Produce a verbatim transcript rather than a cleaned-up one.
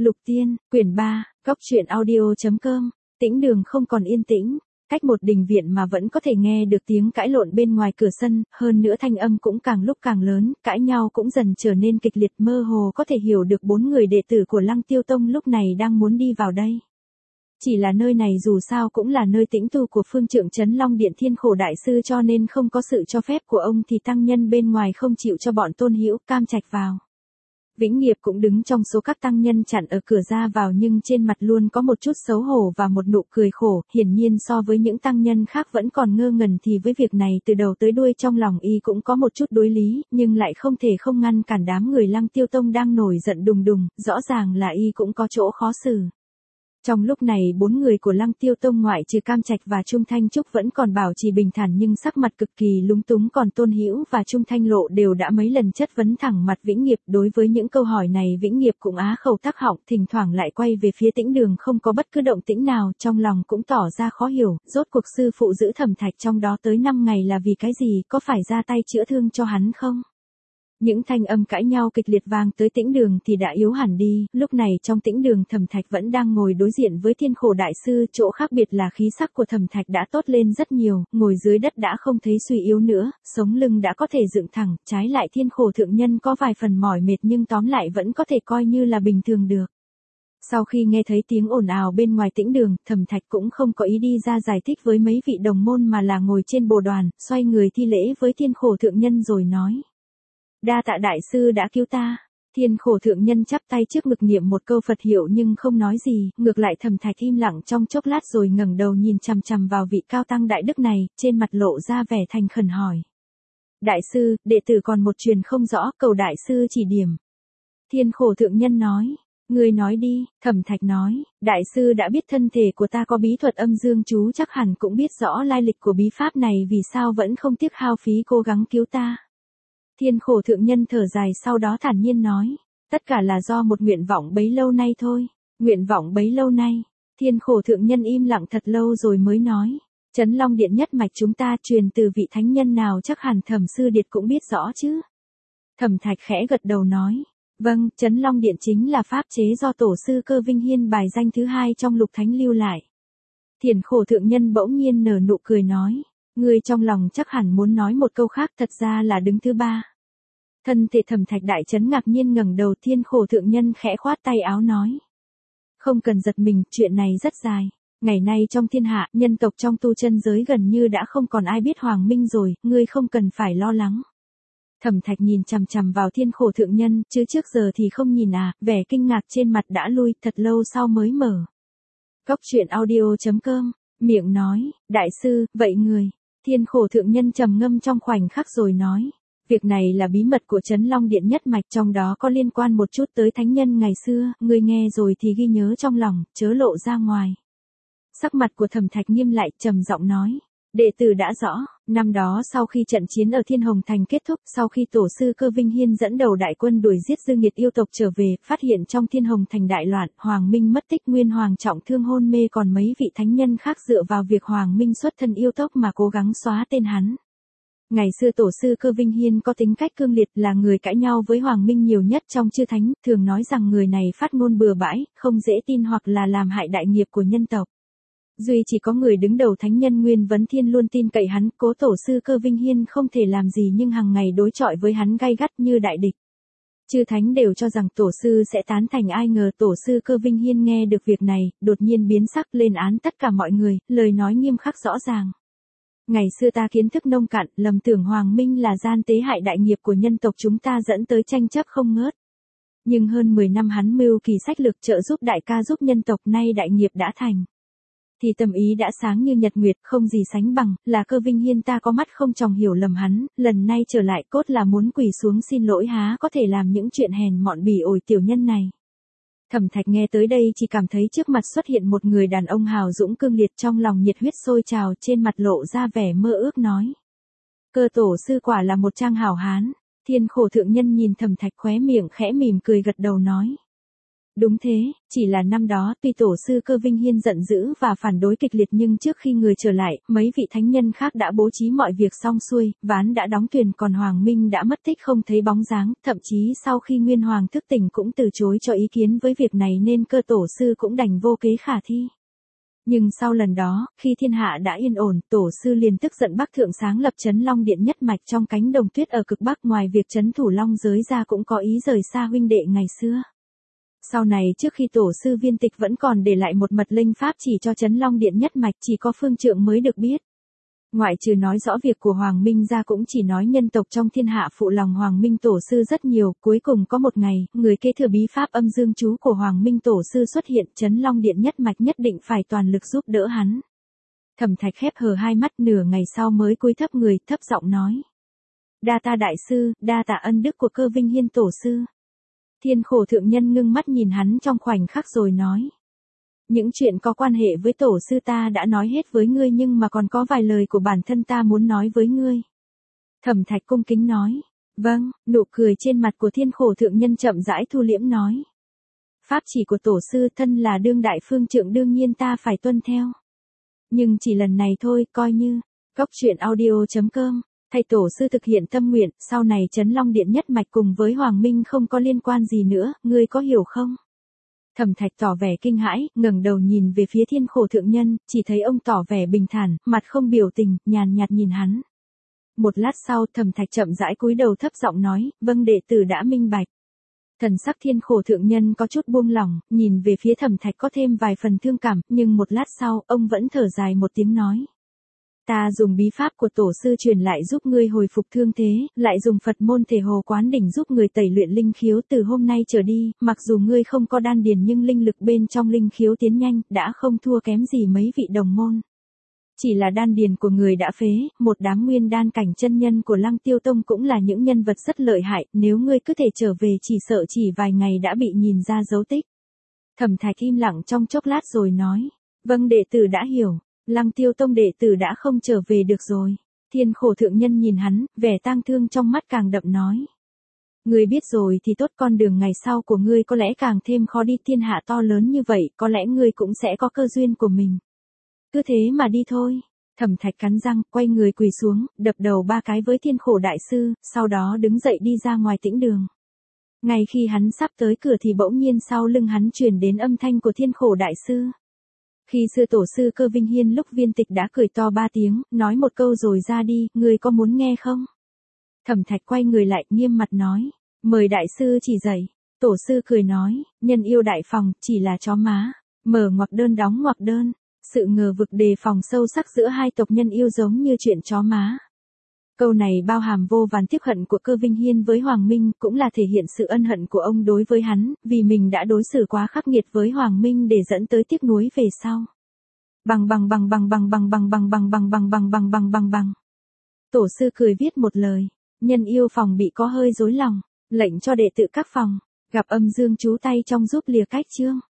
Lục Tiên, quyển ba, góc truyện audio.com, tĩnh đường không còn yên tĩnh, cách một đình viện mà vẫn có thể nghe được tiếng cãi lộn bên ngoài cửa sân, hơn nữa thanh âm cũng càng lúc càng lớn, cãi nhau cũng dần trở nên kịch liệt, mơ hồ có thể hiểu được bốn người đệ tử của Lăng Tiêu Tông lúc này đang muốn đi vào đây. Chỉ là nơi này dù sao cũng là nơi tĩnh tu của phương trượng Trấn Long Điện Thiên Khổ Đại Sư, cho nên không có sự cho phép của ông thì tăng nhân bên ngoài không chịu cho bọn Tôn Hữu, Cam Trạch vào. Vĩnh Nghiệp cũng đứng trong số các tăng nhân chặn ở cửa ra vào, nhưng trên mặt luôn có một chút xấu hổ và một nụ cười khổ, hiển nhiên so với những tăng nhân khác vẫn còn ngơ ngẩn thì với việc này từ đầu tới đuôi trong lòng y cũng có một chút đối lý, nhưng lại không thể không ngăn cản đám người Lăng Tiêu Tông đang nổi giận đùng đùng, rõ ràng là y cũng có chỗ khó xử. Trong lúc này bốn người của Lăng Tiêu Tông ngoại trừ Cam Trạch và Trung Thanh Trúc vẫn còn bảo trì bình thản nhưng sắc mặt cực kỳ lúng túng, còn Tôn Hữu và Trung Thanh Lộ đều đã mấy lần chất vấn thẳng mặt Vĩnh Nghiệp. Đối với những câu hỏi này Vĩnh Nghiệp cũng á khẩu tắc họng, thỉnh thoảng lại quay về phía tĩnh đường không có bất cứ động tĩnh nào, trong lòng cũng tỏ ra khó hiểu, rốt cuộc sư phụ giữ Thẩm Thạch trong đó tới năm ngày là vì cái gì, có phải ra tay chữa thương cho hắn không? Những thanh âm cãi nhau kịch liệt vang tới tĩnh đường thì đã yếu hẳn đi, lúc này trong tĩnh đường Thẩm Thạch vẫn đang ngồi đối diện với Thiên Khổ Đại Sư, chỗ khác biệt là khí sắc của Thẩm Thạch đã tốt lên rất nhiều, ngồi dưới đất đã không thấy suy yếu nữa, sống lưng đã có thể dựng thẳng, trái lại Thiên Khổ Thượng Nhân có vài phần mỏi mệt nhưng tóm lại vẫn có thể coi như là bình thường được. Sau khi nghe thấy tiếng ồn ào bên ngoài tĩnh đường, Thẩm Thạch cũng không có ý đi ra giải thích với mấy vị đồng môn mà là ngồi trên bồ đoàn, xoay người thi lễ với Thiên Khổ Thượng Nhân rồi nói. Đa tạ đại sư đã cứu ta. Thiên Khổ Thượng Nhân chắp tay trước ngực niệm một câu Phật hiệu nhưng không nói gì, ngược lại Thẩm Thạch im lặng trong chốc lát rồi ngẩng đầu nhìn chằm chằm vào vị cao tăng đại đức này, trên mặt lộ ra vẻ thành khẩn hỏi. Đại sư, đệ tử còn một truyền không rõ, cầu đại sư chỉ điểm. Thiên Khổ Thượng Nhân nói. Người nói đi, Thẩm Thạch nói, đại sư đã biết thân thể của ta có bí thuật âm dương chú, chắc hẳn cũng biết rõ lai lịch của bí pháp này, vì sao vẫn không tiếc hao phí cố gắng cứu ta. Thiên Khổ Thượng Nhân thở dài sau đó thản nhiên nói, tất cả là do một nguyện vọng bấy lâu nay thôi. Nguyện vọng bấy lâu nay. Thiên Khổ Thượng Nhân im lặng thật lâu rồi mới nói, Trấn Long Điện nhất mạch chúng ta truyền từ vị thánh nhân nào chắc hẳn Thẩm sư điệt cũng biết rõ chứ. Thẩm Thạch khẽ gật đầu nói, vâng, Trấn Long Điện chính là pháp chế do tổ sư Cơ Vinh Hiên bài danh thứ hai trong lục thánh lưu lại. Thiên Khổ Thượng Nhân bỗng nhiên nở nụ cười nói, người trong lòng chắc hẳn muốn nói một câu khác, thật ra là đứng thứ ba. Thân thể Thẩm Thạch đại chấn ngạc nhiên ngẩng đầu, Thiên Khổ Thượng Nhân khẽ khoát tay áo nói. Không cần giật mình, chuyện này rất dài. Ngày nay trong thiên hạ, nhân tộc trong tu chân giới gần như đã không còn ai biết Hoàng Minh rồi, ngươi không cần phải lo lắng. Thẩm Thạch nhìn chằm chằm vào Thiên Khổ Thượng Nhân, chứ trước giờ thì không nhìn à, vẻ kinh ngạc trên mặt đã lui, thật lâu sau mới mở. Góc truyện audio.com, miệng nói, đại sư, vậy người. Thiên Khổ Thượng Nhân trầm ngâm trong khoảnh khắc rồi nói. Việc này là bí mật của Trấn Long Điện nhất mạch, trong đó có liên quan một chút tới thánh nhân ngày xưa, ngươi nghe rồi thì ghi nhớ trong lòng, chớ lộ ra ngoài. Sắc mặt của Thẩm Thạch nghiêm lại, trầm giọng nói, đệ tử đã rõ, năm đó sau khi trận chiến ở Thiên Hồng Thành kết thúc, sau khi tổ sư Cơ Vinh Hiên dẫn đầu đại quân đuổi giết dư nghiệt yêu tộc trở về, phát hiện trong Thiên Hồng Thành đại loạn, Hoàng Minh mất tích, Nguyên Hoàng trọng thương hôn mê, còn mấy vị thánh nhân khác dựa vào việc Hoàng Minh xuất thân yêu tộc mà cố gắng xóa tên hắn. Ngày xưa tổ sư Cơ Vinh Hiên có tính cách cương liệt, là người cãi nhau với Hoàng Minh nhiều nhất trong chư thánh, thường nói rằng người này phát ngôn bừa bãi, không dễ tin hoặc là làm hại đại nghiệp của nhân tộc. Duy chỉ có người đứng đầu thánh nhân Nguyên Vấn Thiên luôn tin cậy hắn, cố tổ sư Cơ Vinh Hiên không thể làm gì nhưng hàng ngày đối chọi với hắn gay gắt như đại địch. Chư thánh đều cho rằng tổ sư sẽ tán thành, ai ngờ tổ sư Cơ Vinh Hiên nghe được việc này, đột nhiên biến sắc, lên án tất cả mọi người, lời nói nghiêm khắc rõ ràng. Ngày xưa ta kiến thức nông cạn, lầm tưởng Hoàng Minh là gian tế hại đại nghiệp của nhân tộc chúng ta, dẫn tới tranh chấp không ngớt. Nhưng hơn mười năm hắn mưu kỳ sách lược trợ giúp đại ca giúp nhân tộc, nay đại nghiệp đã thành. Thì tâm ý đã sáng như nhật nguyệt, không gì sánh bằng, là Cơ Vinh Hiên ta có mắt không tròng hiểu lầm hắn, lần này trở lại cốt là muốn quỳ xuống xin lỗi, há có thể làm những chuyện hèn mọn bỉ ổi tiểu nhân này. Thẩm Thạch nghe tới đây chỉ cảm thấy trước mặt xuất hiện một người đàn ông hào dũng cương liệt, trong lòng nhiệt huyết sôi trào, trên mặt lộ ra vẻ mơ ước nói. Cơ tổ sư quả là một trang hảo hán. Thiên Khổ Thượng Nhân nhìn Thẩm Thạch khóe miệng khẽ mỉm cười gật đầu nói. Đúng thế, chỉ là năm đó tuy tổ sư Cơ Vinh Hiên giận dữ và phản đối kịch liệt nhưng trước khi người trở lại, mấy vị thánh nhân khác đã bố trí mọi việc xong xuôi, ván đã đóng thuyền còn Hoàng Minh đã mất tích không thấy bóng dáng, thậm chí sau khi Nguyên Hoàng thức tỉnh cũng từ chối cho ý kiến với việc này nên Cơ tổ sư cũng đành vô kế khả thi. Nhưng sau lần đó, khi thiên hạ đã yên ổn, tổ sư liền tức giận Bắc Thượng sáng lập Trấn Long Điện nhất mạch trong cánh đồng tuyết ở cực Bắc, ngoài việc trấn thủ Long giới ra cũng có ý rời xa huynh đệ ngày xưa. Sau này trước khi tổ sư viên tịch vẫn còn để lại một mật linh pháp chỉ cho Trấn Long Điện nhất mạch, chỉ có phương trượng mới được biết. Ngoại trừ nói rõ việc của Hoàng Minh ra cũng chỉ nói nhân tộc trong thiên hạ phụ lòng Hoàng Minh tổ sư rất nhiều, cuối cùng có một ngày, người kế thừa bí pháp âm dương chú của Hoàng Minh tổ sư xuất hiện, Trấn Long Điện nhất mạch nhất định phải toàn lực giúp đỡ hắn. Thẩm Thạch khép hờ hai mắt, nửa ngày sau mới cúi thấp người, thấp giọng nói: "Đa tạ đại sư, đa tạ ân đức của Cơ Vinh Hiên tổ sư." Thiên Khổ thượng nhân ngưng mắt nhìn hắn trong khoảnh khắc rồi nói: "Những chuyện có quan hệ với tổ sư ta đã nói hết với ngươi, nhưng mà còn có vài lời của bản thân ta muốn nói với ngươi." Thẩm Thạch cung kính nói: "Vâng." Nụ cười trên mặt của Thiên Khổ thượng nhân chậm rãi thu liễm nói: "Pháp chỉ của tổ sư thân là đương đại phương trượng, đương nhiên ta phải tuân theo. Nhưng chỉ lần này thôi, coi như." Cốc truyện audio chấm com. Thầy tổ sư thực hiện tâm nguyện, sau này Trấn Long Điện nhất mạch cùng với Hoàng Minh không có liên quan gì nữa, ngươi có hiểu không? Thẩm Thạch tỏ vẻ kinh hãi, ngẩng đầu nhìn về phía Thiên Khổ thượng nhân, chỉ thấy ông tỏ vẻ bình thản, mặt không biểu tình, nhàn nhạt nhìn hắn. Một lát sau, Thẩm Thạch chậm rãi cúi đầu thấp giọng nói: "Vâng, đệ tử đã minh bạch." Thần sắc Thiên Khổ thượng nhân có chút buông lỏng, nhìn về phía Thẩm Thạch có thêm vài phần thương cảm, nhưng một lát sau, ông vẫn thở dài một tiếng nói: "Ta dùng bí pháp của tổ sư truyền lại giúp ngươi hồi phục thương thế, lại dùng Phật môn thể hồ quán đỉnh giúp người tẩy luyện linh khiếu, từ hôm nay trở đi, mặc dù ngươi không có đan điền nhưng linh lực bên trong linh khiếu tiến nhanh, đã không thua kém gì mấy vị đồng môn. Chỉ là đan điền của người đã phế, một đám nguyên đan cảnh chân nhân của Lăng Tiêu Tông cũng là những nhân vật rất lợi hại, nếu ngươi cứ thể trở về chỉ sợ chỉ vài ngày đã bị nhìn ra dấu tích." Thẩm Thạch im lặng trong chốc lát rồi nói: "Vâng, đệ tử đã hiểu. Lăng Tiêu Tông đệ tử đã không trở về được rồi." Thiên Khổ thượng nhân nhìn hắn, vẻ tang thương trong mắt càng đậm nói: "Ngươi biết rồi thì tốt, con đường ngày sau của ngươi có lẽ càng thêm khó đi, thiên hạ to lớn như vậy, có lẽ ngươi cũng sẽ có cơ duyên của mình. Cứ thế mà đi thôi." Thẩm Thạch cắn răng, quay người quỳ xuống, đập đầu ba cái với Thiên Khổ đại sư, sau đó đứng dậy đi ra ngoài tĩnh đường. Ngay khi hắn sắp tới cửa thì bỗng nhiên sau lưng hắn truyền đến âm thanh của Thiên Khổ đại sư. Khi xưa tổ sư Cơ Vinh Hiên lúc viên tịch đã cười to ba tiếng, nói một câu rồi ra đi, ngươi có muốn nghe không? Thẩm Thạch quay người lại, nghiêm mặt nói: "Mời đại sư chỉ dạy." Tổ sư cười nói: "Nhân yêu đại phòng, chỉ là chó má. Mở ngoặc đơn đóng ngoặc đơn." Sự ngờ vực đề phòng sâu sắc giữa hai tộc nhân yêu giống như chuyện chó má. Câu này bao hàm vô vàn tiếc hận của Cơ Vinh Hiên với Hoàng Minh, cũng là thể hiện sự ân hận của ông đối với hắn, vì mình đã đối xử quá khắc nghiệt với Hoàng Minh để dẫn tới tiếc nuối về sau. Bằng bằng bằng bằng bằng bằng bằng bằng bằng bằng bằng bằng bằng bằng bằng bằng. Tổ sư cười viết một lời: "Nhân yêu phòng bị có hơi rối lòng, lệnh cho đệ tử các phòng, gặp âm dương chú tay trong giúp lìa cách chương."